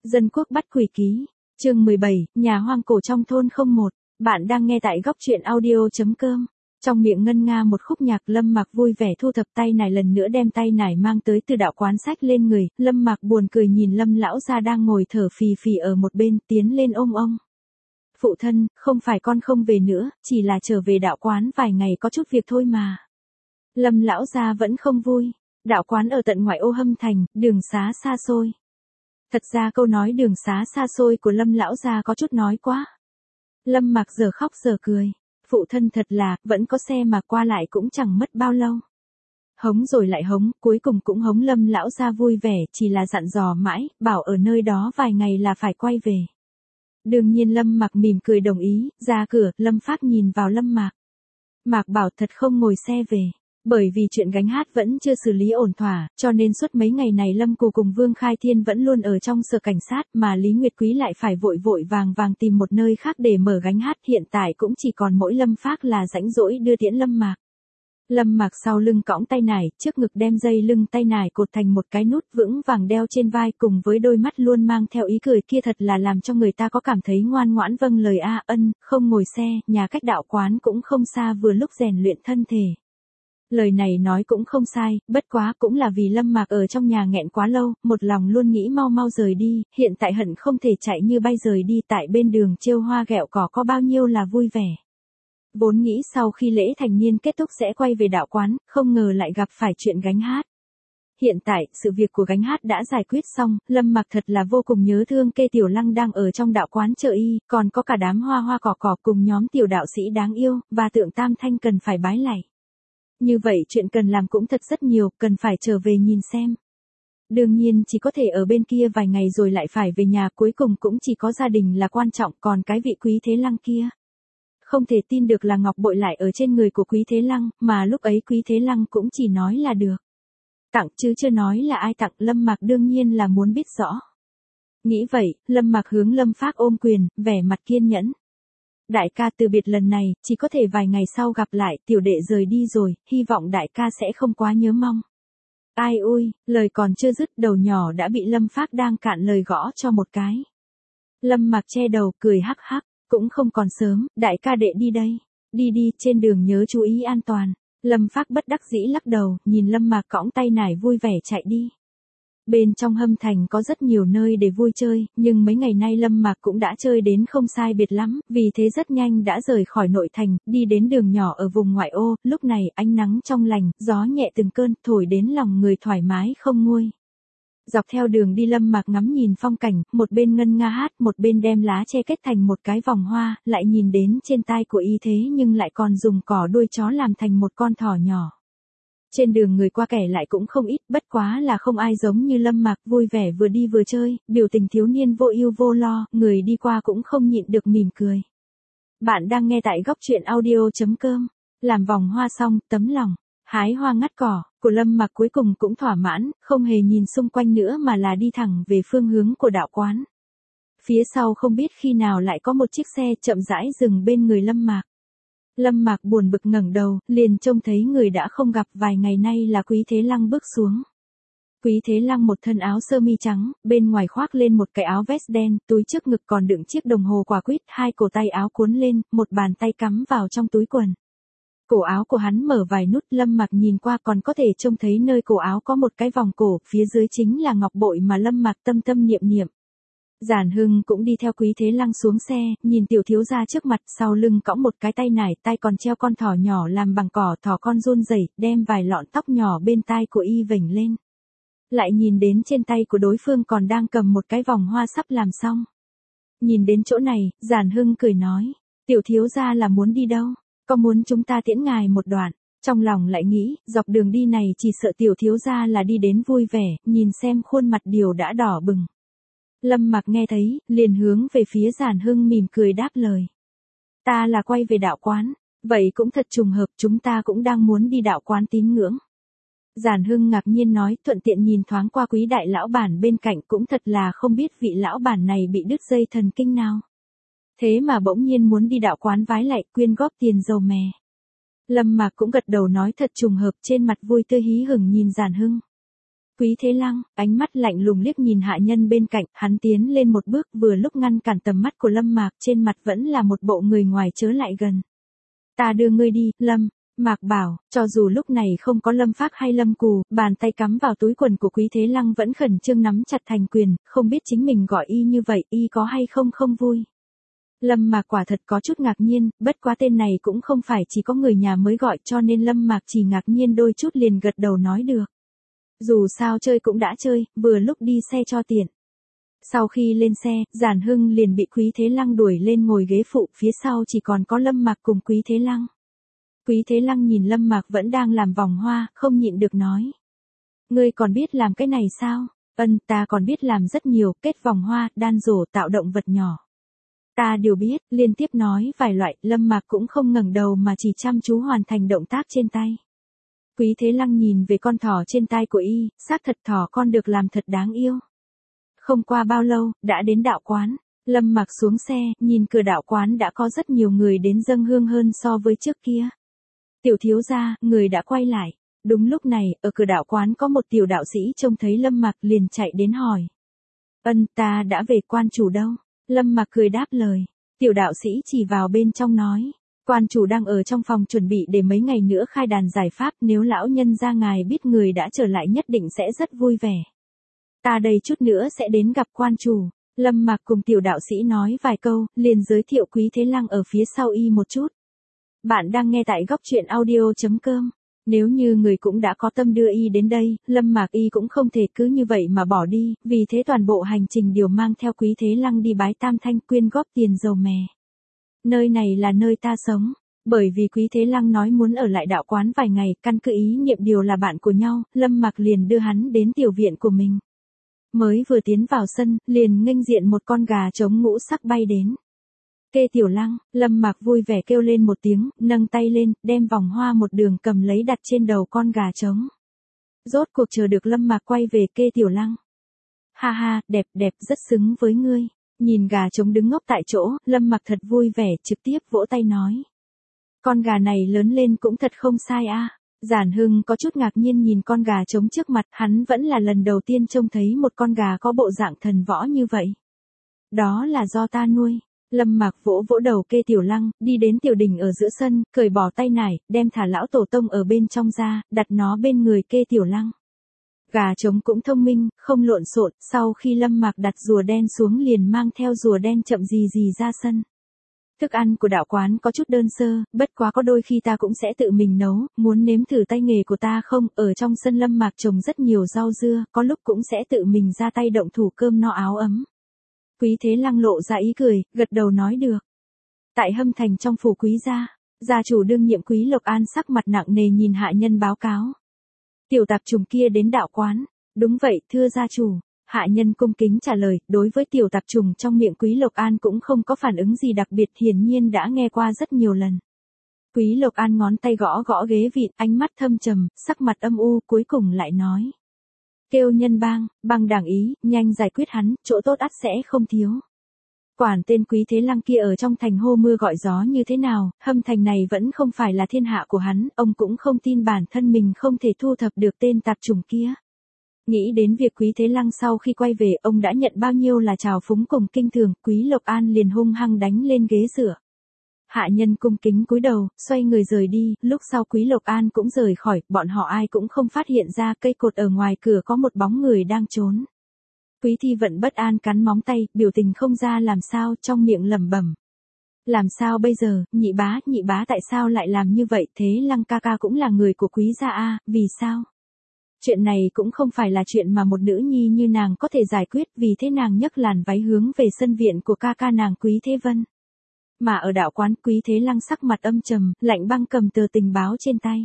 Dân quốc bắt quỷ ký. Chương 17, nhà hoang cổ trong thôn 01. Bạn đang nghe tại góc truyện audio.com. Trong miệng ngân nga một khúc nhạc, Lâm Mạc vui vẻ thu thập tay nải, lần nữa đem tay nải mang tới từ đạo quán sách lên người. Lâm Mạc buồn cười nhìn Lâm lão gia đang ngồi thở phì phì ở một bên, tiến lên ôm ông. Phụ thân, không phải con không về nữa, chỉ là trở về đạo quán vài ngày có chút việc thôi mà. Lâm lão gia vẫn không vui. Đạo quán ở tận ngoại ô Hâm Thành, đường xá xa xôi. Thật ra câu nói đường xá xa xôi của Lâm lão gia có chút nói quá. Lâm Mạc giờ khóc giờ cười. Phụ thân thật là, vẫn có xe mà qua lại cũng chẳng mất bao lâu. Hống rồi lại hống, cuối cùng cũng hống Lâm lão gia vui vẻ, chỉ là dặn dò mãi, bảo ở nơi đó vài ngày là phải quay về. Đương nhiên Lâm Mạc mỉm cười đồng ý, ra cửa, Lâm Phác nhìn vào Lâm Mạc. Mạc bảo thật không ngồi xe về. Bởi vì chuyện gánh hát vẫn chưa xử lý ổn thỏa, cho nên suốt mấy ngày này Lâm Cù cùng Vương Khai Thiên vẫn luôn ở trong sở cảnh sát, mà Lý Nguyệt Quý lại phải vội vội vàng vàng tìm một nơi khác để mở gánh hát, hiện tại cũng chỉ còn mỗi Lâm Phác là rảnh rỗi đưa tiễn Lâm Mạc. Lâm Mạc sau lưng cõng tay nải, trước ngực đem dây lưng tay nải cột thành một cái nút vững vàng đeo trên vai, cùng với đôi mắt luôn mang theo ý cười kia thật là làm cho người ta có cảm thấy ngoan ngoãn vâng lời a ân, không ngồi xe, nhà cách đạo quán cũng không xa, vừa lúc rèn luyện thân thể. Lời này nói cũng không sai, bất quá cũng là vì Lâm Mạc ở trong nhà nghẹn quá lâu, một lòng luôn nghĩ mau mau rời đi, hiện tại hận không thể chạy như bay rời đi, tại bên đường trêu hoa ghẹo cỏ có bao nhiêu là vui vẻ. Vốn nghĩ sau khi lễ thành niên kết thúc sẽ quay về đạo quán, không ngờ lại gặp phải chuyện gánh hát. Hiện tại, sự việc của gánh hát đã giải quyết xong, Lâm Mạc thật là vô cùng nhớ thương Kê Tiểu Lăng đang ở trong đạo quán chờ y, còn có cả đám hoa hoa cỏ cỏ cùng nhóm tiểu đạo sĩ đáng yêu, và tượng Tam Thanh cần phải bái lạy. Như vậy chuyện cần làm cũng thật rất nhiều, cần phải trở về nhìn xem. Đương nhiên chỉ có thể ở bên kia vài ngày rồi lại phải về nhà, cuối cùng cũng chỉ có gia đình là quan trọng, còn cái vị Quý Thế Lăng kia. Không thể tin được là ngọc bội lại ở trên người của Quý Thế Lăng, mà lúc ấy Quý Thế Lăng cũng chỉ nói là được. Tặng chứ chưa nói là ai tặng, Lâm Mạc đương nhiên là muốn biết rõ. Nghĩ vậy, Lâm Mạc hướng Lâm Phác ôm quyền, vẻ mặt kiên nhẫn. Đại ca, từ biệt lần này, chỉ có thể vài ngày sau gặp lại, tiểu đệ rời đi rồi, hy vọng đại ca sẽ không quá nhớ mong. Ai ui, lời còn chưa dứt, đầu nhỏ đã bị Lâm Phác đang cạn lời gõ cho một cái. Lâm Mạc che đầu, cười hắc hắc, cũng không còn sớm, đại ca đệ đi đây. Đi đi, trên đường nhớ chú ý an toàn. Lâm Phác bất đắc dĩ lắc đầu, nhìn Lâm Mạc cõng tay nải vui vẻ chạy đi. Bên trong Hâm Thành có rất nhiều nơi để vui chơi, nhưng mấy ngày nay Lâm Mạc cũng đã chơi đến không sai biệt lắm, vì thế rất nhanh đã rời khỏi nội thành, đi đến đường nhỏ ở vùng ngoại ô, lúc này ánh nắng trong lành, gió nhẹ từng cơn, thổi đến lòng người thoải mái không nguôi. Dọc theo đường đi Lâm Mạc ngắm nhìn phong cảnh, một bên ngân nga hát, một bên đem lá che kết thành một cái vòng hoa, lại nhìn đến trên tai của y thế nhưng lại còn dùng cỏ đuôi chó làm thành một con thỏ nhỏ. Trên đường người qua kẻ lại cũng không ít, bất quá là không ai giống như Lâm Mạc, vui vẻ vừa đi vừa chơi, biểu tình thiếu niên vô ưu vô lo, người đi qua cũng không nhịn được mỉm cười. Bạn đang nghe tại góc truyện audio.com. Làm vòng hoa xong, tấm lòng, hái hoa ngắt cỏ, của Lâm Mạc cuối cùng cũng thỏa mãn, không hề nhìn xung quanh nữa mà là đi thẳng về phương hướng của đạo quán. Phía sau không biết khi nào lại có một chiếc xe chậm rãi dừng bên người Lâm Mạc. Lâm Mạc buồn bực ngẩng đầu, liền trông thấy người đã không gặp vài ngày nay là Quý Thế Lăng bước xuống. Quý Thế Lăng một thân áo sơ mi trắng, bên ngoài khoác lên một cái áo vest đen, túi trước ngực còn đựng chiếc đồng hồ quả quýt, hai cổ tay áo cuốn lên, một bàn tay cắm vào trong túi quần. Cổ áo của hắn mở vài nút, Lâm Mạc nhìn qua còn có thể trông thấy nơi cổ áo có một cái vòng cổ, phía dưới chính là ngọc bội mà Lâm Mạc tâm tâm niệm niệm. Giản Hưng cũng đi theo Quý Thế Lăng xuống xe, nhìn tiểu thiếu gia trước mặt, sau lưng cõng một cái tay nải, tay còn treo con thỏ nhỏ làm bằng cỏ, thỏ con run rẩy, đem vài lọn tóc nhỏ bên tai của y vểnh lên. Lại nhìn đến trên tay của đối phương còn đang cầm một cái vòng hoa sắp làm xong. Nhìn đến chỗ này, Giản Hưng cười nói, tiểu thiếu gia là muốn đi đâu, có muốn chúng ta tiễn ngài một đoạn. Trong lòng lại nghĩ, dọc đường đi này chỉ sợ tiểu thiếu gia là đi đến vui vẻ, nhìn xem khuôn mặt điều đã đỏ bừng. Lâm Mạc nghe thấy, liền hướng về phía Giản Hưng mỉm cười đáp lời. Ta là quay về đạo quán, vậy cũng thật trùng hợp, chúng ta cũng đang muốn đi đạo quán tín ngưỡng. Giản Hưng ngạc nhiên nói, thuận tiện nhìn thoáng qua Quý đại lão bản bên cạnh, cũng thật là không biết vị lão bản này bị đứt dây thần kinh nào. Thế mà bỗng nhiên muốn đi đạo quán vái lạy, quyên góp tiền dầu mè. Lâm Mạc cũng gật đầu nói thật trùng hợp, trên mặt vui tươi hí hửng nhìn Giản Hưng. Quý Thế Lăng, ánh mắt lạnh lùng liếc nhìn hạ nhân bên cạnh, hắn tiến lên một bước vừa lúc ngăn cản tầm mắt của Lâm Mạc, trên mặt vẫn là một bộ người ngoài chớ lại gần. Ta đưa ngươi đi, Lâm. Mạc bảo, cho dù lúc này không có Lâm Phác hay Lâm Cù, bàn tay cắm vào túi quần của Quý Thế Lăng vẫn khẩn trương nắm chặt thành quyền, không biết chính mình gọi y như vậy, y có hay không không vui. Lâm Mạc quả thật có chút ngạc nhiên, bất quá tên này cũng không phải chỉ có người nhà mới gọi cho nên Lâm Mạc chỉ ngạc nhiên đôi chút liền gật đầu nói được. Dù sao chơi cũng đã chơi, vừa lúc đi xe cho tiện. Sau khi lên xe, Giản Hưng liền bị Quý Thế Lăng đuổi lên ngồi ghế phụ, phía sau chỉ còn có Lâm Mạc cùng Quý Thế Lăng. Quý Thế Lăng nhìn Lâm Mạc vẫn đang làm vòng hoa, không nhịn được nói. Ngươi còn biết làm cái này sao? Ta còn biết làm rất nhiều, kết vòng hoa, đan rổ, tạo động vật nhỏ. Ta đều biết, liên tiếp nói vài loại, Lâm Mạc cũng không ngẩng đầu mà chỉ chăm chú hoàn thành động tác trên tay. Quý Thế Lăng nhìn về con thỏ trên tay của y, xác thật thỏ con được làm thật đáng yêu. Không qua bao lâu, đã đến đạo quán. Lâm Mạc xuống xe, nhìn cửa đạo quán đã có rất nhiều người đến dâng hương hơn so với trước kia. Tiểu thiếu gia, người đã quay lại. Đúng lúc này, ở cửa đạo quán có một tiểu đạo sĩ trông thấy Lâm Mạc liền chạy đến hỏi. Ta đã về, quan chủ đâu? Lâm Mạc cười đáp lời. Tiểu đạo sĩ chỉ vào bên trong nói. Quan chủ đang ở trong phòng chuẩn bị để mấy ngày nữa khai đàn giải pháp, nếu lão nhân gia ngài biết người đã trở lại nhất định sẽ rất vui vẻ. Ta đây chút nữa sẽ đến gặp quan chủ. Lâm Mạc cùng tiểu đạo sĩ nói vài câu, liền giới thiệu Quý Thế Lăng ở phía sau y một chút. Bạn đang nghe tại góc truyện audio.com. Nếu như người cũng đã có tâm đưa y đến đây, Lâm Mạc y cũng không thể cứ như vậy mà bỏ đi, vì thế toàn bộ hành trình đều mang theo Quý Thế Lăng đi bái Tam Thanh quyên góp tiền dầu mè. Nơi này là nơi ta sống, bởi vì Quý Thế Lăng nói muốn ở lại đạo quán vài ngày, căn cứ ý niệm điều là bạn của nhau, Lâm Mạc liền đưa hắn đến tiểu viện của mình. Mới vừa tiến vào sân, liền nghênh diện một con gà trống ngũ sắc bay đến. Kê Tiểu Lăng, Lâm Mạc vui vẻ kêu lên một tiếng, nâng tay lên, đem vòng hoa một đường cầm lấy đặt trên đầu con gà trống. Rốt cuộc chờ được Lâm Mạc quay về Kê Tiểu Lăng. Ha ha, đẹp đẹp, rất xứng với ngươi. Nhìn gà trống đứng ngốc tại chỗ, Lâm Mạc thật vui vẻ, trực tiếp vỗ tay nói. Con gà này lớn lên cũng thật không sai a. Giản Hưng có chút ngạc nhiên nhìn con gà trống trước mặt, hắn vẫn là lần đầu tiên trông thấy một con gà có bộ dạng thần võ như vậy. Đó là do ta nuôi. Lâm Mạc vỗ vỗ đầu Kê Tiểu Lăng, đi đến tiểu đình ở giữa sân, cởi bỏ tay nải, đem thả lão tổ tông ở bên trong ra, đặt nó bên người Kê Tiểu Lăng. Gà trống cũng thông minh, không lộn xộn, sau khi Lâm Mạc đặt rùa đen xuống liền mang theo rùa đen chậm gì ra sân. Thức ăn của đạo quán có chút đơn sơ, bất quá có đôi khi ta cũng sẽ tự mình nấu, muốn nếm thử tay nghề của ta không? Ở trong sân Lâm Mạc trồng rất nhiều rau dưa, có lúc cũng sẽ tự mình ra tay động thủ cơm no áo ấm. Quý Thế Lăng lộ ra ý cười, gật đầu nói được. Tại Hâm Thành trong phủ Quý gia chủ đương nhiệm Quý Lộc An sắc mặt nặng nề nhìn hạ nhân báo cáo. Tiểu tạp trùng kia đến đạo quán. Đúng vậy, thưa gia chủ. Hạ nhân cung kính trả lời, đối với tiểu tạp trùng trong miệng Quý Lộc An cũng không có phản ứng gì đặc biệt, hiển nhiên đã nghe qua rất nhiều lần. Quý Lộc An ngón tay gõ gõ ghế vịt, ánh mắt thâm trầm, sắc mặt âm u, cuối cùng lại nói. Kêu nhân bang đảng ý, nhanh giải quyết hắn, chỗ tốt ắt sẽ không thiếu. Quản tên Quý Thế Lăng kia ở trong thành hô mưa gọi gió như thế nào, Hâm Thành này vẫn không phải là thiên hạ của hắn, ông cũng không tin bản thân mình không thể thu thập được tên tạp chủng kia. Nghĩ đến việc Quý Thế Lăng sau khi quay về, ông đã nhận bao nhiêu là trào phúng cùng kinh thường, Quý Lộc An liền hung hăng đánh lên ghế dựa. Hạ nhân cung kính cúi đầu, xoay người rời đi, lúc sau Quý Lộc An cũng rời khỏi, bọn họ ai cũng không phát hiện ra cây cột ở ngoài cửa có một bóng người đang trốn. Quý Thi Vận bất an cắn móng tay, biểu tình không ra làm sao, trong miệng lẩm bẩm. Làm sao bây giờ, nhị bá tại sao lại làm như vậy, Thế Lăng ca ca cũng là người của Quý gia a, vì sao? Chuyện này cũng không phải là chuyện mà một nữ nhi như nàng có thể giải quyết, vì thế nàng nhấc làn váy hướng về sân viện của ca ca nàng Quý Thế Vân. Mà ở đạo quán, Quý Thế Lăng sắc mặt âm trầm, lạnh băng cầm tờ tình báo trên tay.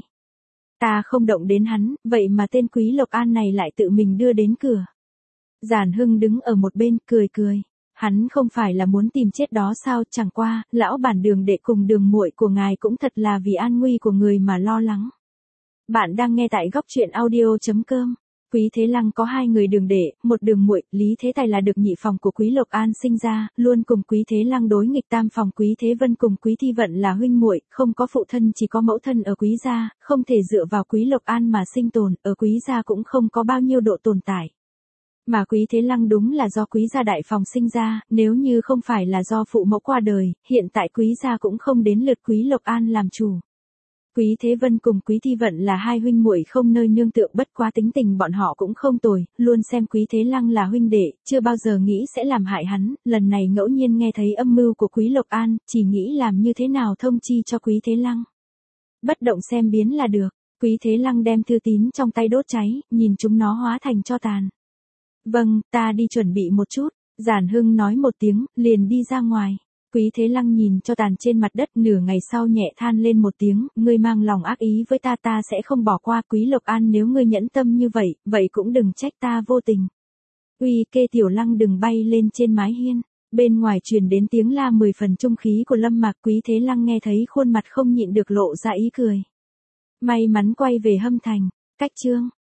Ta không động đến hắn, vậy mà tên Quý Lộc An này lại tự mình đưa đến cửa. Giản Hưng đứng ở một bên, cười. Hắn không phải là muốn tìm chết đó sao, chẳng qua, lão bản Đường đệ cùng Đường muội của ngài cũng thật là vì an nguy của người mà lo lắng. Bạn đang nghe tại góc truyện audio.com. Quý Thế Lăng có hai người đường đệ, một đường muội, Lý Thế Tài là được nhị phòng của Quý Lộc An sinh ra, luôn cùng Quý Thế Lăng đối nghịch. Tam phòng Quý Thế Vân cùng Quý Thi Vận là huynh muội, không có phụ thân chỉ có mẫu thân ở Quý gia, không thể dựa vào Quý Lộc An mà sinh tồn, ở Quý gia cũng không có bao nhiêu độ tồn tại. Mà Quý Thế Lăng đúng là do Quý gia đại phòng sinh ra, nếu như không phải là do phụ mẫu qua đời, hiện tại Quý gia cũng không đến lượt Quý Lộc An làm chủ. Quý Thế Vân cùng Quý Thi Vận là hai huynh muội không nơi nương tựa, bất quá tính tình bọn họ cũng không tồi, luôn xem Quý Thế Lăng là huynh đệ, chưa bao giờ nghĩ sẽ làm hại hắn, lần này ngẫu nhiên nghe thấy âm mưu của Quý Lộc An, chỉ nghĩ làm như thế nào thông chi cho Quý Thế Lăng. Bất động xem biến là được, Quý Thế Lăng đem thư tín trong tay đốt cháy, nhìn chúng nó hóa thành tro tàn. Vâng, ta đi chuẩn bị một chút, Giản Hưng nói một tiếng, liền đi ra ngoài. Quý Thế Lăng nhìn cho tàn trên mặt đất, nửa ngày sau nhẹ than lên một tiếng, ngươi mang lòng ác ý với ta, ta sẽ không bỏ qua. Quý Lộc An, nếu ngươi nhẫn tâm như vậy, vậy cũng đừng trách ta vô tình. Uy kê Tiểu Lăng đừng bay lên trên mái hiên. Bên ngoài truyền đến tiếng la 10 phần trung khí của Lâm Mạc. Quý Thế Lăng nghe thấy khuôn mặt không nhịn được lộ ra ý cười. May mắn quay về Hâm Thành. Cách chương